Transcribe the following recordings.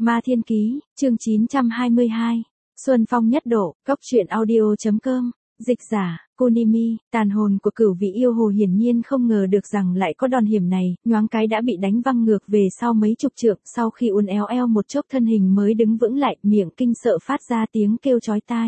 Ma Thiên Ký, chương 922. Xuân phong nhất độ, Cốc truyện audio.com. Dịch giả, Kunimi, tàn hồn của cửu vị yêu hồ hiển nhiên không ngờ được rằng lại có đòn hiểm này, nhoáng cái đã bị đánh văng ngược về sau mấy chục trượng, sau khi uốn éo eo một chốc thân hình mới đứng vững lại, miệng kinh sợ phát ra tiếng kêu chói tai.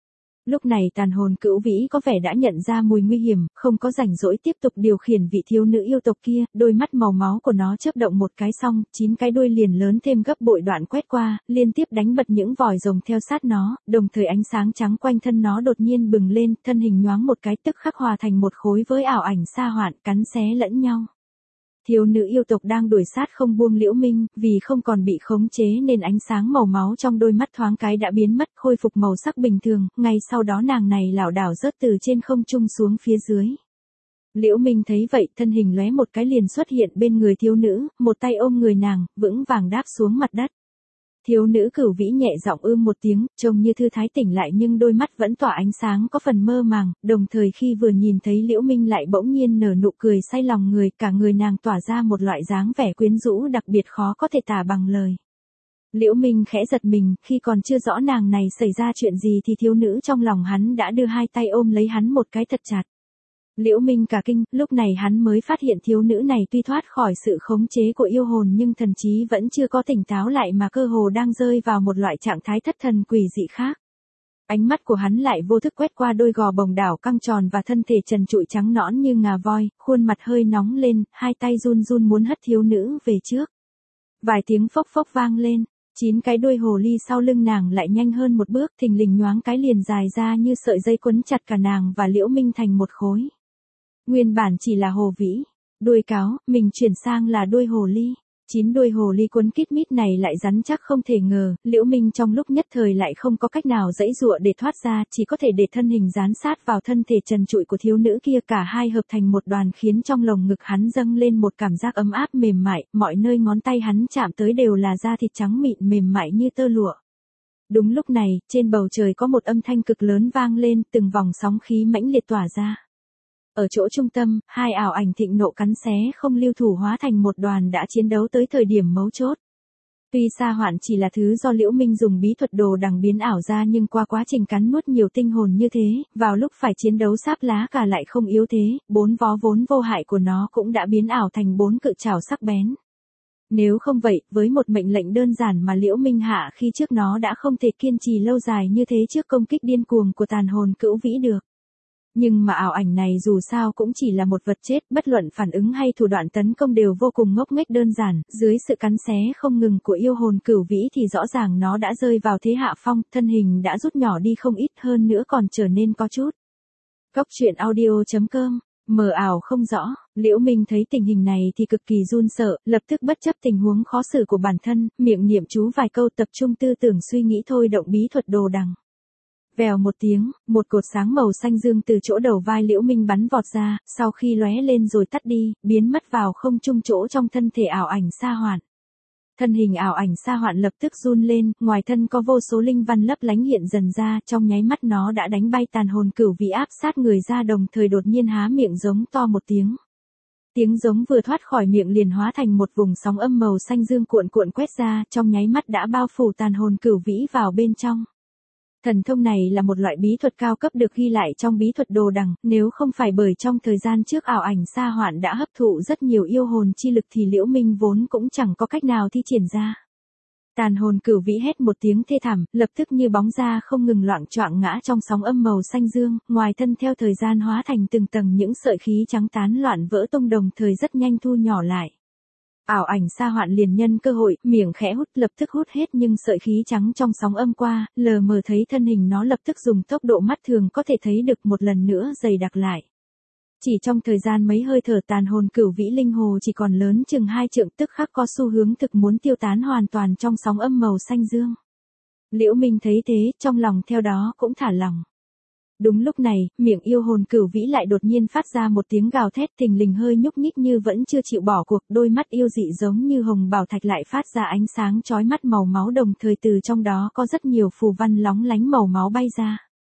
Lúc này tàn hồn cửu vĩ có vẻ đã nhận ra mùi nguy hiểm, không có rảnh rỗi tiếp tục điều khiển vị thiếu nữ yêu tộc kia, đôi mắt màu máu của nó chớp động một cái xong, 9 cái đuôi liền lớn thêm gấp bội đoạn quét qua, liên tiếp đánh bật những vòi rồng theo sát nó, đồng thời ánh sáng trắng quanh thân nó đột nhiên bừng lên, thân hình nhoáng một cái tức khắc hòa thành một khối với ảo ảnh sa hoạn, cắn xé lẫn nhau. Thiếu nữ yêu tộc đang đuổi sát không buông Liễu Minh, vì không còn bị khống chế nên ánh sáng màu máu trong đôi mắt thoáng cái đã biến mất, khôi phục màu sắc bình thường, ngay sau đó nàng này lảo đảo rớt từ trên không trung xuống phía dưới. Liễu Minh thấy vậy, thân hình lóe một cái liền xuất hiện bên người thiếu nữ, một tay ôm người nàng, vững vàng đáp xuống mặt đất. Thiếu nữ cửu vĩ nhẹ giọng một tiếng, trông như thư thái tỉnh lại nhưng đôi mắt vẫn tỏa ánh sáng có phần mơ màng, đồng thời khi vừa nhìn thấy Liễu Minh lại bỗng nhiên nở nụ cười say lòng người, cả người nàng tỏa ra một loại dáng vẻ quyến rũ đặc biệt khó có thể tả bằng lời. Liễu Minh khẽ giật mình, khi còn chưa rõ nàng này xảy ra chuyện gì thì thiếu nữ trong lòng hắn đã đưa hai tay ôm lấy hắn một cái thật chặt. Liễu Minh cả kinh, lúc này hắn mới phát hiện thiếu nữ này tuy thoát khỏi sự khống chế của yêu hồn nhưng thần trí vẫn chưa có tỉnh táo lại mà cơ hồ đang rơi vào một loại trạng thái thất thần quỷ dị khác. Ánh mắt của hắn lại vô thức quét qua đôi gò bồng đảo căng tròn và thân thể trần trụi trắng nõn như ngà voi, khuôn mặt hơi nóng lên, hai tay run run muốn hất thiếu nữ về trước. Vài tiếng phốc phốc vang lên, 9 cái đuôi hồ ly sau lưng nàng lại nhanh hơn một bước, thình lình nhoáng cái liền dài ra như sợi dây quấn chặt cả nàng và Liễu Minh thành một khối. Nguyên bản chỉ là hồ vĩ, đuôi cáo, mình chuyển sang là đuôi hồ ly. 9 đuôi hồ ly quấn kít mít này lại rắn chắc không thể ngờ, Liễu Minh trong lúc nhất thời lại không có cách nào giãy giụa để thoát ra, chỉ có thể để thân hình dán sát vào thân thể trần trụi của thiếu nữ kia, cả hai hợp thành một đoàn khiến trong lồng ngực hắn dâng lên một cảm giác ấm áp mềm mại, mọi nơi ngón tay hắn chạm tới đều là da thịt trắng mịn mềm mại như tơ lụa. Đúng lúc này, trên bầu trời có một âm thanh cực lớn vang lên, từng vòng sóng khí mãnh liệt tỏa ra. Ở chỗ trung tâm, hai ảo ảnh thịnh nộ cắn xé không lưu thủ hóa thành một đoàn đã chiến đấu tới thời điểm mấu chốt. Tuy sa hoạn chỉ là thứ do Liễu Minh dùng bí thuật đồ đằng biến ảo ra nhưng qua quá trình cắn nuốt nhiều tinh hồn như thế, vào lúc phải chiến đấu sáp lá cả lại không yếu thế, 4 vó vốn vô hại của nó cũng đã biến ảo thành 4 cự trảo sắc bén. Nếu không vậy, với một mệnh lệnh đơn giản mà Liễu Minh hạ khi trước nó đã không thể kiên trì lâu dài như thế trước công kích điên cuồng của tàn hồn cửu vĩ được. Nhưng mà ảo ảnh này dù sao cũng chỉ là một vật chết, bất luận phản ứng hay thủ đoạn tấn công đều vô cùng ngốc nghếch đơn giản, dưới sự cắn xé không ngừng của yêu hồn cửu vĩ thì rõ ràng nó đã rơi vào thế hạ phong, thân hình đã rút nhỏ đi không ít hơn nữa còn trở nên có chút. Cốc truyện audio.com. Mờ ảo không rõ, Liễu Minh thấy tình hình này thì cực kỳ run sợ, lập tức bất chấp tình huống khó xử của bản thân, miệng niệm chú vài câu tập trung tư tưởng suy nghĩ thôi động bí thuật đồ đằng. Vèo một tiếng, một cột sáng màu xanh dương từ chỗ đầu vai Liễu Minh bắn vọt ra, sau khi lóe lên rồi tắt đi, biến mất vào không trung chỗ trong thân thể ảo ảnh sa hoạn. Thân hình ảo ảnh sa hoạn lập tức run lên, ngoài thân có vô số linh văn lấp lánh hiện dần ra, trong nháy mắt nó đã đánh bay tàn hồn cửu vĩ áp sát người ra, đồng thời đột nhiên há miệng giống to một tiếng. Tiếng giống vừa thoát khỏi miệng liền hóa thành một vùng sóng âm màu xanh dương cuộn cuộn quét ra, trong nháy mắt đã bao phủ tàn hồn cửu vĩ vào bên trong. Thần thông này là một loại bí thuật cao cấp được ghi lại trong bí thuật đồ đằng, nếu không phải bởi trong thời gian trước ảo ảnh sa hoạn đã hấp thụ rất nhiều yêu hồn chi lực thì Liễu Minh vốn cũng chẳng có cách nào thi triển ra. Tàn hồn cửu vĩ hét một tiếng thê thảm, lập tức như bóng ra không ngừng loạng choạng ngã trong sóng âm màu xanh dương, ngoài thân theo thời gian hóa thành từng tầng những sợi khí trắng tán loạn vỡ tung, đồng thời rất nhanh thu nhỏ lại. Ảo ảnh sa hoạn liền nhân cơ hội, miệng khẽ hút, lập tức hút hết nhưng sợi khí trắng trong sóng âm qua, lờ mờ thấy thân hình nó lập tức dùng tốc độ mắt thường có thể thấy được một lần nữa dày đặc lại. Chỉ trong thời gian mấy hơi thở tàn hồn cửu vĩ linh hồ chỉ còn lớn chừng 2 trượng tức khắc có xu hướng thực muốn tiêu tán hoàn toàn trong sóng âm màu xanh dương. Liễu Minh thấy thế, trong lòng theo đó cũng thả lỏng. Đúng lúc này, miệng yêu hồn cửu vĩ lại đột nhiên phát ra một tiếng gào thét, thình lình hơi nhúc nhích như vẫn chưa chịu bỏ cuộc, đôi mắt yêu dị giống như hồng bảo thạch lại phát ra ánh sáng chói mắt màu máu, đồng thời từ trong đó có rất nhiều phù văn lóng lánh màu máu bay ra.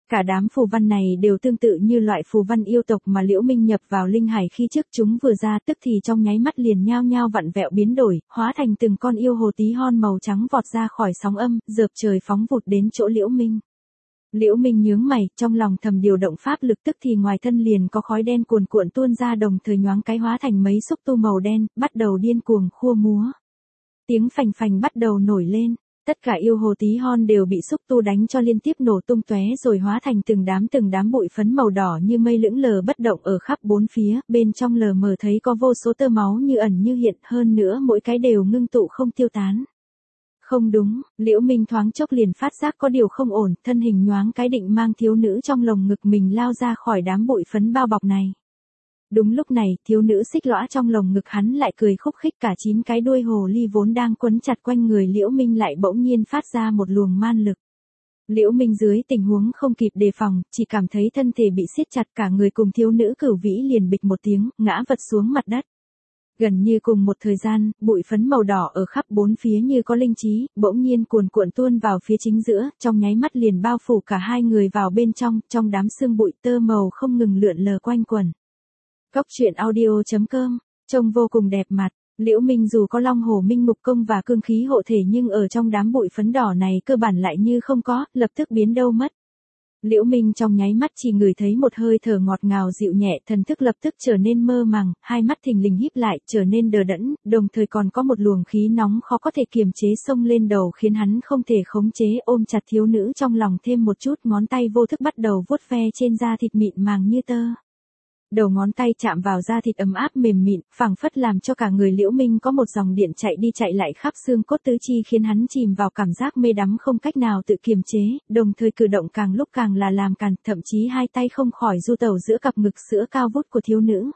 Cả đám phù văn này đều tương tự như loại phù văn yêu tộc mà Liễu Minh nhập vào linh hải khi trước chúng vừa ra, tức thì trong nháy mắt liền nhao nhao vặn vẹo biến đổi, hóa thành từng con yêu hồ tí hon màu trắng vọt ra khỏi sóng âm, dợp trời phóng vụt đến chỗ Liễu Minh. Liễu Minh nhướng mày, trong lòng thầm điều động pháp lực, tức thì ngoài thân liền có khói đen cuồn cuộn tuôn ra, đồng thời nhoáng cái hóa thành mấy xúc tu màu đen, bắt đầu điên cuồng khua múa. Tiếng phành phành bắt đầu nổi lên. Tất cả yêu hồ tí hon đều bị xúc tu đánh cho liên tiếp nổ tung tóe rồi hóa thành từng đám bụi phấn màu đỏ như mây lững lờ bất động ở khắp bốn phía, bên trong lờ mờ thấy có vô số tơ máu như ẩn như hiện, hơn nữa mỗi cái đều ngưng tụ không tiêu tán. Không đúng, Liễu Minh thoáng chốc liền phát giác có điều không ổn, thân hình nhoáng cái định mang thiếu nữ trong lồng ngực mình lao ra khỏi đám bụi phấn bao bọc này. Đúng lúc này, thiếu nữ xích lõa trong lồng ngực hắn lại cười khúc khích, cả 9 cái đuôi hồ ly vốn đang quấn chặt quanh người Liễu Minh lại bỗng nhiên phát ra một luồng man lực. Liễu Minh dưới tình huống không kịp đề phòng, chỉ cảm thấy thân thể bị siết chặt, cả người cùng thiếu nữ Cửu Vĩ liền bịch một tiếng, ngã vật xuống mặt đất. Gần như cùng một thời gian, bụi phấn màu đỏ ở khắp bốn phía như có linh trí, bỗng nhiên cuồn cuộn tuôn vào phía chính giữa, trong nháy mắt liền bao phủ cả hai người vào bên trong đám sương bụi tơ màu không ngừng lượn lờ quanh quẩn. Cốc truyện audio.com, trông vô cùng đẹp mặt. Liễu Minh dù có Long Hổ Minh Ngục Công và cương khí hộ thể nhưng ở trong đám bụi phấn đỏ này cơ bản lại như không có, lập tức biến đâu mất. Liễu Minh trong nháy mắt chỉ ngửi thấy một hơi thở ngọt ngào dịu nhẹ, thần thức lập tức trở nên mơ màng, hai mắt thình lình híp lại, trở nên đờ đẫn, đồng thời còn có một luồng khí nóng khó có thể kiềm chế xông lên đầu khiến hắn không thể khống chế, ôm chặt thiếu nữ trong lòng thêm một chút, ngón tay vô thức bắt đầu vuốt ve trên da thịt mịn màng như tơ. Đầu ngón tay chạm vào da thịt ấm áp mềm mịn, phảng phất làm cho cả người Liễu Minh có một dòng điện chạy đi chạy lại khắp xương cốt tứ chi, khiến hắn chìm vào cảm giác mê đắm không cách nào tự kiềm chế, đồng thời cử động càng lúc càng là làm càn, thậm chí hai tay không khỏi du tẩu giữa cặp ngực sữa cao vút của thiếu nữ.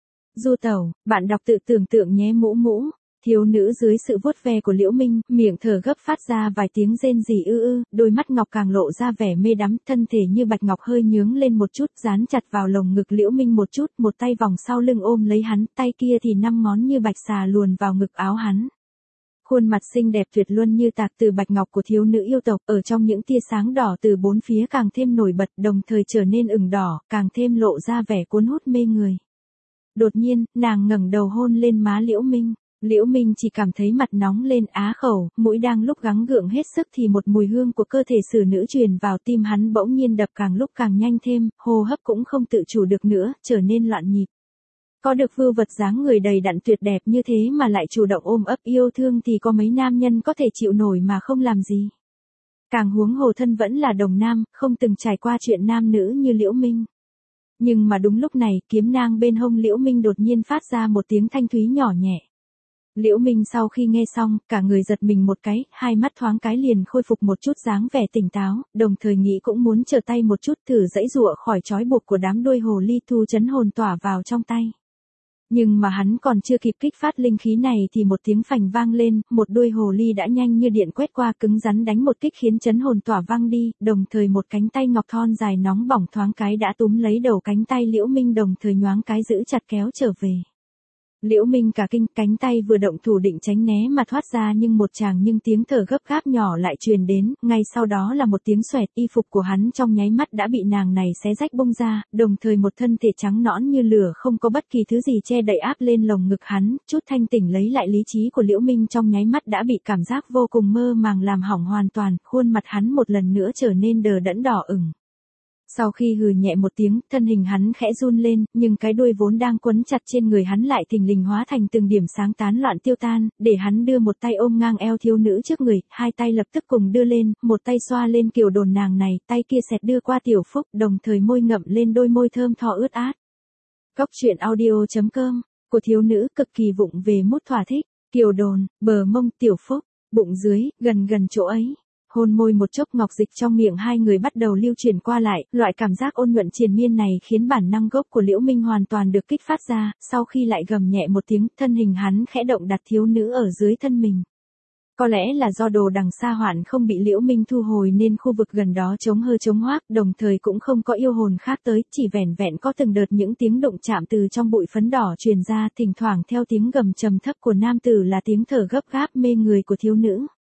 Du tẩu, bạn đọc tự tưởng tượng nhé mũ mũ. Thiếu nữ dưới sự vuốt ve của Liễu Minh, miệng thở gấp phát ra vài tiếng rên rỉ đôi mắt ngọc càng lộ ra vẻ mê đắm, thân thể như bạch ngọc hơi nhướng lên một chút, dán chặt vào lồng ngực Liễu Minh một chút, một tay vòng sau lưng ôm lấy hắn, tay kia thì 5 ngón như bạch xà luồn vào ngực áo hắn. Khuôn mặt xinh đẹp tuyệt luân như tạc từ bạch ngọc của thiếu nữ yêu tộc, ở trong những tia sáng đỏ từ bốn phía càng thêm nổi bật, đồng thời trở nên ửng đỏ, càng thêm lộ ra vẻ cuốn hút mê người. Đột nhiên, nàng ngẩng đầu hôn lên má Liễu Minh. Liễu Minh chỉ cảm thấy mặt nóng lên, á khẩu, mũi đang lúc gắng gượng hết sức thì một mùi hương của cơ thể xử nữ truyền vào tim hắn, bỗng nhiên đập càng lúc càng nhanh thêm, hô hấp cũng không tự chủ được nữa, trở nên loạn nhịp. Có được vưu vật dáng người đầy đặn tuyệt đẹp như thế mà lại chủ động ôm ấp yêu thương thì có mấy nam nhân có thể chịu nổi mà không làm gì. Càng huống hồ thân vẫn là đồng nam, không từng trải qua chuyện nam nữ như Liễu Minh. Nhưng mà đúng lúc này, kiếm nang bên hông Liễu Minh đột nhiên phát ra một tiếng thanh thúy nhỏ nhẹ. Liễu Minh sau khi nghe xong, cả người giật mình một cái, hai mắt thoáng cái liền khôi phục một chút dáng vẻ tỉnh táo, đồng thời nghĩ cũng muốn trở tay một chút thử giãy giụa khỏi trói buộc của đám đuôi hồ ly, thu chấn hồn tỏa vào trong tay. Nhưng mà hắn còn chưa kịp kích phát linh khí này thì một tiếng phành vang lên, một đuôi hồ ly đã nhanh như điện quét qua, cứng rắn đánh một kích khiến chấn hồn tỏa văng đi, đồng thời một cánh tay ngọc thon dài nóng bỏng thoáng cái đã túm lấy đầu cánh tay Liễu Minh, đồng thời nhoáng cái giữ chặt kéo trở về. Liễu Minh cả kinh, cánh tay vừa động thủ định tránh né mà thoát ra nhưng tiếng thở gấp gáp nhỏ lại truyền đến, ngay sau đó là một tiếng xoẹt, y phục của hắn trong nháy mắt đã bị nàng này xé rách bung ra, đồng thời một thân thể trắng nõn như lửa không có bất kỳ thứ gì che đậy áp lên lồng ngực hắn, chút thanh tỉnh lấy lại lý trí của Liễu Minh trong nháy mắt đã bị cảm giác vô cùng mơ màng làm hỏng hoàn toàn, khuôn mặt hắn một lần nữa trở nên đờ đẫn đỏ ửng. Sau khi hừ nhẹ một tiếng, thân hình hắn khẽ run lên, nhưng cái đuôi vốn đang quấn chặt trên người hắn lại thình lình hóa thành từng điểm sáng tán loạn tiêu tan, để hắn đưa một tay ôm ngang eo thiếu nữ trước người, hai tay lập tức cùng đưa lên, một tay xoa lên kiểu đồn nàng này, tay kia xẹt đưa qua tiểu phúc, đồng thời môi ngậm lên đôi môi thơm tho ướt át. Cốc truyện audio.com, của thiếu nữ cực kỳ vụng về mút thỏa thích, kiểu đồn, bờ mông, tiểu phúc, bụng dưới, gần chỗ ấy. Hôn môi một chốc, ngọc dịch trong miệng hai người bắt đầu lưu truyền qua lại, loại cảm giác ôn nhuận triền miên này khiến bản năng gốc của Liễu Minh hoàn toàn được kích phát ra, sau khi lại gầm nhẹ một tiếng, thân hình hắn khẽ động đặt thiếu nữ ở dưới thân mình. Có lẽ là do đồ đằng xa hoạn không bị Liễu Minh thu hồi nên khu vực gần đó trống hơ trống hoác, đồng thời cũng không có yêu hồn khác tới, chỉ vẻn vẹn có từng đợt những tiếng động chạm từ trong bụi phấn đỏ truyền ra, thỉnh thoảng theo tiếng gầm trầm thấp của nam tử là tiếng thở gấp gáp mê người của thiếu nữ.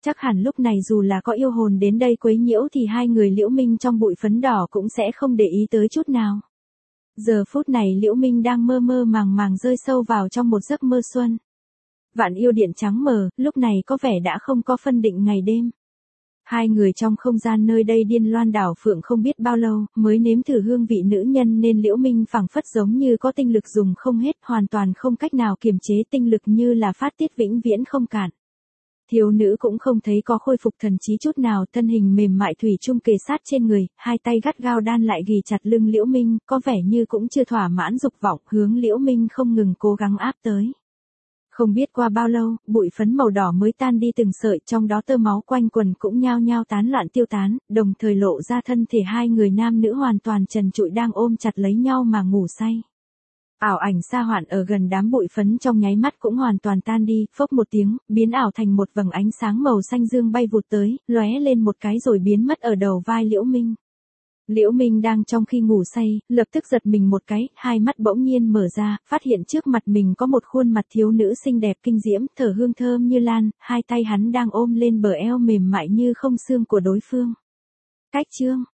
Chắc hẳn lúc này dù là có yêu hồn đến đây quấy nhiễu thì hai người Liễu Minh trong bụi phấn đỏ cũng sẽ không để ý tới chút nào. Giờ phút này Liễu Minh đang mơ mơ màng màng rơi sâu vào trong một giấc mơ xuân. Vạn yêu điện trắng mờ, lúc này có vẻ đã không có phân định ngày đêm. Hai người trong không gian nơi đây điên loan đảo phượng không biết bao lâu, mới nếm thử hương vị nữ nhân nên Liễu Minh phảng phất giống như có tinh lực dùng không hết, hoàn toàn không cách nào kiềm chế tinh lực như là phát tiết vĩnh viễn không cạn. Thiếu nữ cũng không thấy có khôi phục thần trí chút nào, thân hình mềm mại thủy chung kề sát trên người, hai tay gắt gao đan lại ghì chặt lưng Liễu Minh, có vẻ như cũng chưa thỏa mãn dục vọng, hướng Liễu Minh không ngừng cố gắng áp tới. Không biết qua bao lâu, bụi phấn màu đỏ mới tan đi từng sợi, trong đó tơ máu quanh quần cũng nhao nhao tán loạn tiêu tán, đồng thời lộ ra thân thể hai người nam nữ hoàn toàn trần trụi đang ôm chặt lấy nhau mà ngủ say. Ảo ảnh Sa Hoạn ở gần đám bụi phấn trong nháy mắt cũng hoàn toàn tan đi, phốc một tiếng, biến ảo thành một vầng ánh sáng màu xanh dương bay vụt tới, lóe lên một cái rồi biến mất ở đầu vai Liễu Minh. Liễu Minh đang trong khi ngủ say, lập tức giật mình một cái, hai mắt bỗng nhiên mở ra, phát hiện trước mặt mình có một khuôn mặt thiếu nữ xinh đẹp kinh diễm, thở hương thơm như lan, hai tay hắn đang ôm lên bờ eo mềm mại như không xương của đối phương. Cách chương